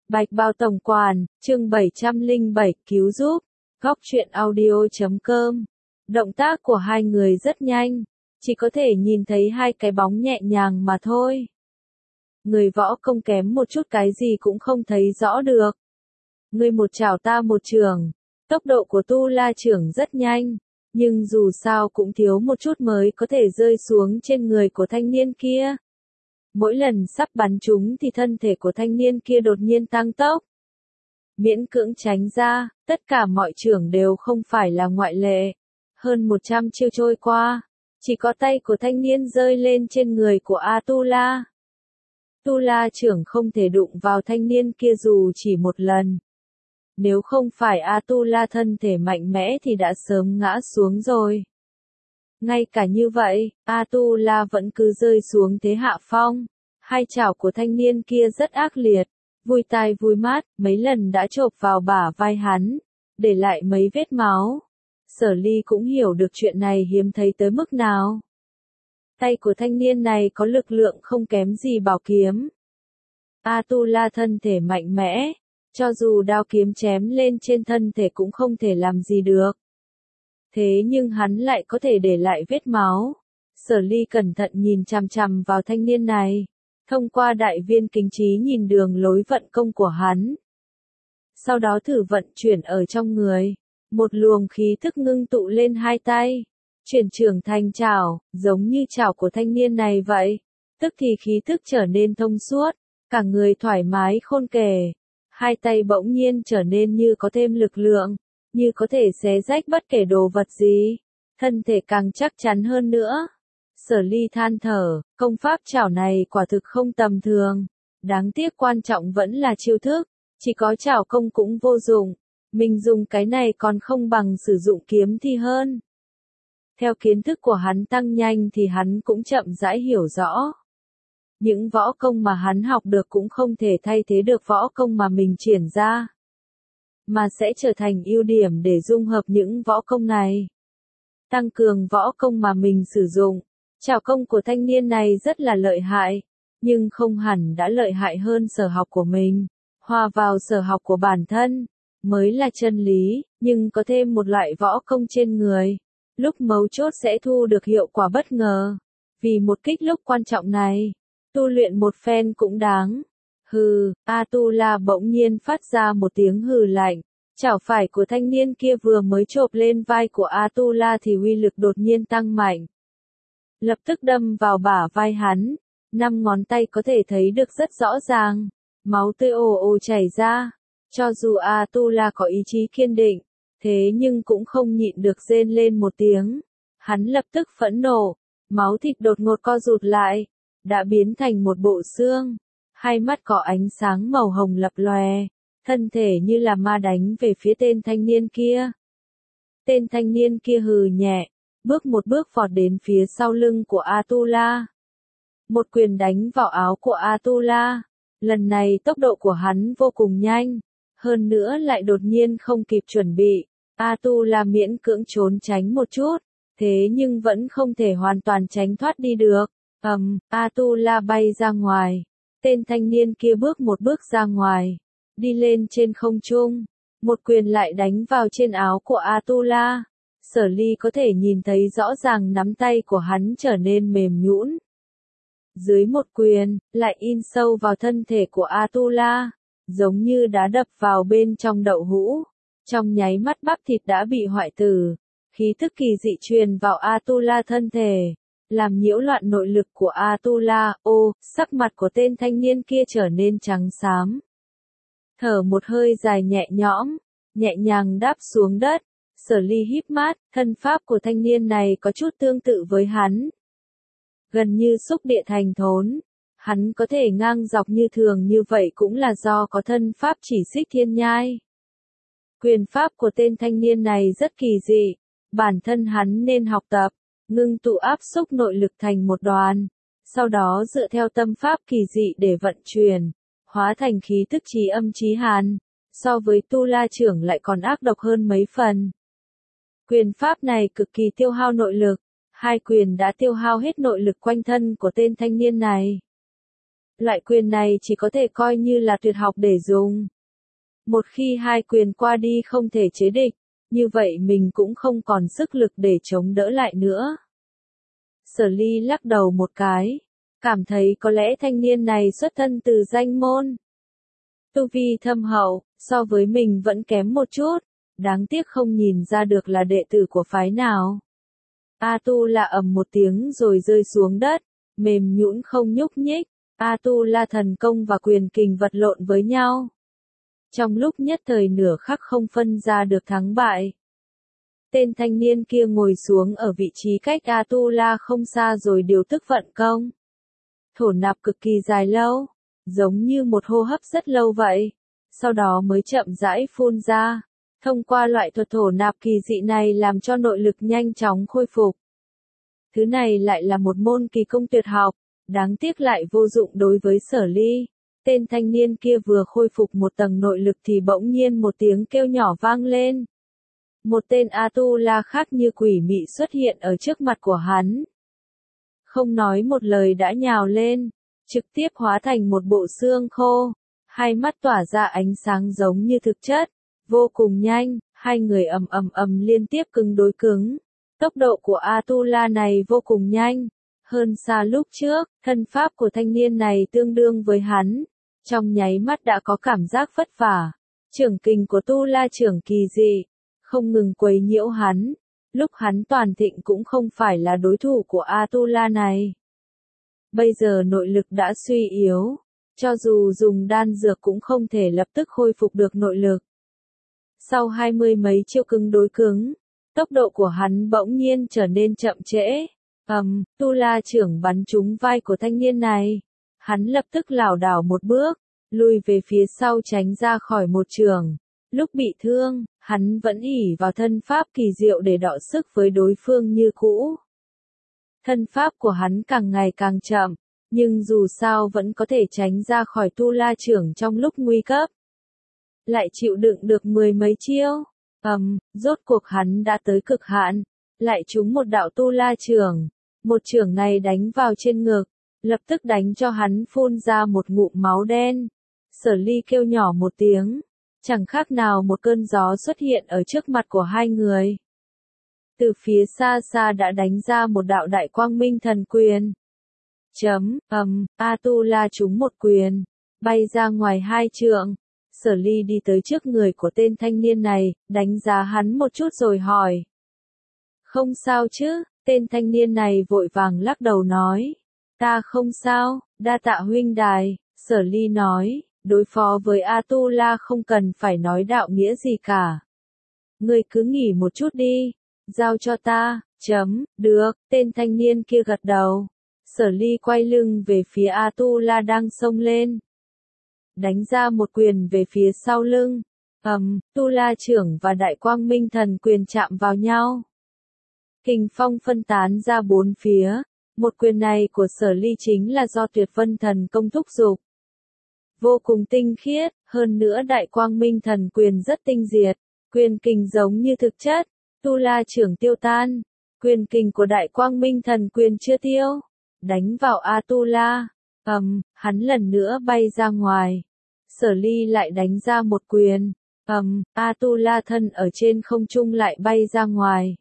Bạch Bao Tổng Quản, chương 707, cứu giúp, góc truyện audio.com. Động tác của hai người rất nhanh, chỉ có thể nhìn thấy hai cái bóng nhẹ nhàng mà thôi. Người võ công kém một chút cái gì cũng không thấy rõ được. Ngươi một chảo ta một chưởng, tốc độ của Tu La chưởng rất nhanh, nhưng dù sao cũng thiếu một chút mới có thể rơi xuống trên người của thanh niên kia. Mỗi lần sắp bắn trúng thì thân thể của thanh niên kia đột nhiên tăng tốc. Miễn cưỡng tránh ra, tất cả mọi chưởng đều không phải là ngoại lệ. Hơn 100 chiêu trôi qua, chỉ có tay của thanh niên rơi lên trên người của Atula. Tu La chưởng không thể đụng vào thanh niên kia dù chỉ một lần. Nếu không phải Atula thân thể mạnh mẽ thì đã sớm ngã xuống rồi. Ngay cả như vậy, Atula vẫn cứ rơi xuống thế hạ phong. Hai chảo của thanh niên kia rất ác liệt, vui tai vui mắt, mấy lần đã chộp vào bả vai hắn, để lại mấy vết máu. Sở Ly cũng hiểu được chuyện này hiếm thấy tới mức nào. Tay của thanh niên này có lực lượng không kém gì bảo kiếm. Atula thân thể mạnh mẽ, cho dù đao kiếm chém lên trên thân thể cũng không thể làm gì được. Thế nhưng hắn lại có thể để lại vết máu. Sở Ly cẩn thận nhìn chằm chằm vào thanh niên này, thông qua đại viên kính trí nhìn đường lối vận công của hắn. Sau đó thử vận chuyển ở trong người, một luồng khí thức ngưng tụ lên hai tay, chuyển trưởng thành chảo, giống như chảo của thanh niên này vậy. Tức thì khí thức trở nên thông suốt, cả người thoải mái khôn kể. Hai tay bỗng nhiên trở nên như có thêm lực lượng, như có thể xé rách bất kể đồ vật gì, thân thể càng chắc chắn hơn nữa. Sở Ly than thở, công pháp chảo này quả thực không tầm thường, đáng tiếc quan trọng vẫn là chiêu thức, chỉ có chảo công cũng vô dụng, mình dùng cái này còn không bằng sử dụng kiếm thì hơn. Theo kiến thức của hắn tăng nhanh thì hắn cũng chậm rãi hiểu rõ. Những võ công mà hắn học được cũng không thể thay thế được võ công mà mình triển ra, mà sẽ trở thành ưu điểm để dung hợp những võ công này. Tăng cường võ công mà mình sử dụng. Chảo công của thanh niên này rất là lợi hại, nhưng không hẳn đã lợi hại hơn sở học của mình. Hòa vào sở học của bản thân, mới là chân lý, nhưng có thêm một loại võ công trên người. Lúc mấu chốt sẽ thu được hiệu quả bất ngờ. Vì một kích lúc quan trọng này, tu luyện một phen cũng đáng. Hừ, Atula bỗng nhiên phát ra một tiếng hừ lạnh. Chảo phải của thanh niên kia vừa mới chộp lên vai của Atula thì uy lực đột nhiên tăng mạnh. Lập tức đâm vào bả vai hắn, 5 ngón tay có thể thấy được rất rõ ràng, máu tươi ồ ồ chảy ra. Cho dù Atula có ý chí kiên định, thế nhưng cũng không nhịn được rên lên một tiếng. Hắn lập tức phẫn nộ, máu thịt đột ngột co rụt lại, đã biến thành một bộ xương. Hai mắt có ánh sáng màu hồng lập lòe, thân thể như là ma đánh về phía tên thanh niên kia. Tên thanh niên kia hừ nhẹ, bước một bước vọt đến phía sau lưng của Atula. Một quyền đánh vào áo của Atula. Lần này tốc độ của hắn vô cùng nhanh, hơn nữa lại đột nhiên không kịp chuẩn bị. Atula miễn cưỡng trốn tránh một chút, thế nhưng vẫn không thể hoàn toàn tránh thoát đi được. Atula bay ra ngoài. Tên thanh niên kia bước một bước ra ngoài, đi lên trên không trung. Một quyền lại đánh vào trên áo của Atula. Sở Ly có thể nhìn thấy rõ ràng nắm tay của hắn trở nên mềm nhũn. Dưới một quyền, lại in sâu vào thân thể của Atula, giống như đá đập vào bên trong đậu hũ. Trong nháy mắt bắp thịt đã bị hoại tử, khí thức kỳ dị truyền vào Atula thân thể, làm nhiễu loạn nội lực của Atula. Sắc mặt của tên thanh niên kia trở nên trắng xám. Thở một hơi dài nhẹ nhõm, nhẹ nhàng đáp xuống đất. Sở Ly híp mắt, thân pháp của thanh niên này có chút tương tự với hắn. Gần như xúc địa thành thốn, hắn có thể ngang dọc như thường như vậy cũng là do có thân pháp chỉ xích thiên nhai. Quyền pháp của tên thanh niên này rất kỳ dị, bản thân hắn nên học tập, ngưng tụ áp xúc nội lực thành một đoàn, sau đó dựa theo tâm pháp kỳ dị để vận chuyển, hóa thành khí tức trí âm trí hàn, so với Tu La chưởng lại còn ác độc hơn mấy phần. Quyền pháp này cực kỳ tiêu hao nội lực, hai quyền đã tiêu hao hết nội lực quanh thân của tên thanh niên này. Loại quyền này chỉ có thể coi như là tuyệt học để dùng. Một khi hai quyền qua đi không thể chế địch, như vậy mình cũng không còn sức lực để chống đỡ lại nữa. Sở Ly lắc đầu một cái, cảm thấy có lẽ thanh niên này xuất thân từ danh môn. Tu vi thâm hậu, so với mình vẫn kém một chút, đáng tiếc không nhìn ra được là đệ tử của phái nào. A Tu La ầm một tiếng rồi rơi xuống đất, mềm nhũn không nhúc nhích. A Tu La thần công và quyền kình vật lộn với nhau. Trong lúc nhất thời nửa khắc không phân ra được thắng bại. Tên thanh niên kia ngồi xuống ở vị trí cách A Tu La không xa rồi điều tức vận công. Thổ nạp cực kỳ dài lâu, giống như một hô hấp rất lâu vậy, sau đó mới chậm rãi phun ra. Thông qua loại thuật thổ nạp kỳ dị này làm cho nội lực nhanh chóng khôi phục. Thứ này lại là một môn kỳ công tuyệt học, đáng tiếc lại vô dụng đối với Sở Ly. Tên thanh niên kia vừa khôi phục một tầng nội lực thì bỗng nhiên một tiếng kêu nhỏ vang lên. Một tên A Tu La khác như quỷ mị xuất hiện ở trước mặt của hắn. Không nói một lời đã nhào lên, trực tiếp hóa thành một bộ xương khô, hai mắt tỏa ra ánh sáng giống như thực chất, vô cùng nhanh, hai người ầm liên tiếp cứng đối cứng. Tốc độ của A Tu La này vô cùng nhanh, hơn xa lúc trước, thân pháp của thanh niên này tương đương với hắn, trong nháy mắt đã có cảm giác vất vả. Trưởng kình của Tu La trưởng kỳ dị, không ngừng quấy nhiễu hắn, lúc hắn toàn thịnh cũng không phải là đối thủ của A Tu La này. Bây giờ nội lực đã suy yếu, cho dù dùng đan dược cũng không thể lập tức khôi phục được nội lực. Sau 20 mấy chiêu cứng đối cứng, tốc độ của hắn bỗng nhiên trở nên chậm trễ. Tu La trưởng bắn trúng vai của thanh niên này. Hắn lập tức lảo đảo một bước, lùi về phía sau tránh ra khỏi một trường. Lúc bị thương, hắn vẫn ỷ vào thân pháp kỳ diệu để đọ sức với đối phương như cũ. Thân pháp của hắn càng ngày càng chậm, nhưng dù sao vẫn có thể tránh ra khỏi Tu La trưởng trong lúc nguy cấp. Lại chịu đựng được mười mấy chiêu. Rốt cuộc hắn đã tới cực hạn, lại trúng một đạo Tu La trưởng. Một trưởng này đánh vào trên ngực, lập tức đánh cho hắn phun ra một ngụm máu đen. Sở Ly kêu nhỏ một tiếng, chẳng khác nào một cơn gió xuất hiện ở trước mặt của hai người. Từ phía xa xa đã đánh ra một đạo đại quang minh thần quyền. A Tu La trúng một quyền, bay ra ngoài 2 trượng. Sở Ly đi tới trước người của tên thanh niên này, đánh giá hắn một chút rồi hỏi. Không sao chứ, tên thanh niên này vội vàng lắc đầu nói. Ta không sao, đa tạ huynh đài. Sở Ly nói, đối phó với A Tu La không cần phải nói đạo nghĩa gì cả. Ngươi cứ nghỉ một chút đi, giao cho ta. Được, tên thanh niên kia gật đầu. Sở Ly quay lưng về phía A Tu La đang xông lên. Đánh ra một quyền về phía sau lưng. Tu La trưởng và đại quang minh thần quyền chạm vào nhau. Kình phong phân tán ra bốn phía. Một quyền này của Sở Ly chính là do tuyệt vân thần công thúc giục. Vô cùng tinh khiết, hơn nữa đại quang minh thần quyền rất tinh diệt. Quyền kình giống như thực chất. Tu La trưởng tiêu tan. Quyền kình của đại quang minh thần quyền chưa tiêu. Đánh vào A Tu La. Hắn lần nữa bay ra ngoài. Sở Ly lại đánh ra một quyền. A Tu La thân ở trên không trung lại bay ra ngoài.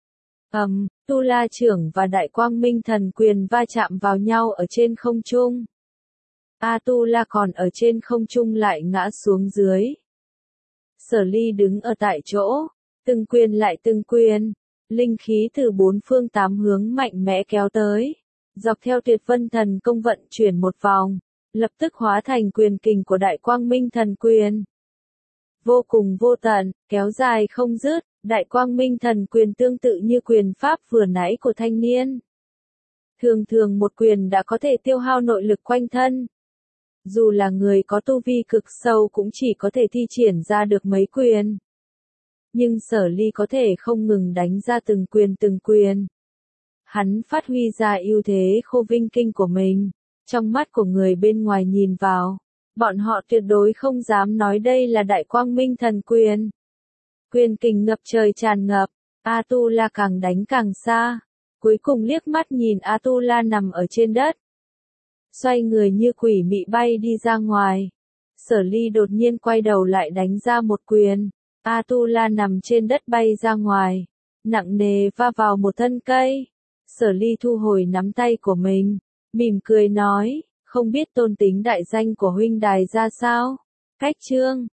Tu La trưởng và đại quang minh thần quyền va chạm vào nhau ở trên không trung. A Tu La còn ở trên không trung lại ngã xuống dưới. Sở Ly đứng ở tại chỗ, từng quyền lại từng quyền, linh khí từ bốn phương tám hướng mạnh mẽ kéo tới, dọc theo tuyệt vân thần công vận chuyển một vòng, lập tức hóa thành quyền kình của đại quang minh thần quyền. Vô cùng vô tận, kéo dài không dứt, đại quang minh thần quyền tương tự như quyền pháp vừa nãy của thanh niên. Thường thường một quyền đã có thể tiêu hao nội lực quanh thân. Dù là người có tu vi cực sâu cũng chỉ có thể thi triển ra được mấy quyền. Nhưng Sở Ly có thể không ngừng đánh ra từng quyền. Hắn phát huy ra ưu thế khô vinh kinh của mình. Trong mắt của người bên ngoài nhìn vào, bọn họ tuyệt đối không dám nói đây là đại quang minh thần quyền. Quyền kình ngập trời tràn ngập, A Tu La càng đánh càng xa. Cuối cùng liếc mắt nhìn A Tu La nằm ở trên đất. xoay người như quỷ mị bay đi ra ngoài. Sở Ly đột nhiên quay đầu lại đánh ra một quyền. Atula nằm trên đất bay ra ngoài, nặng nề va vào một thân cây. Sở Ly thu hồi nắm tay của mình, mỉm cười nói, không biết tôn tính đại danh của huynh đài ra sao? Cách chương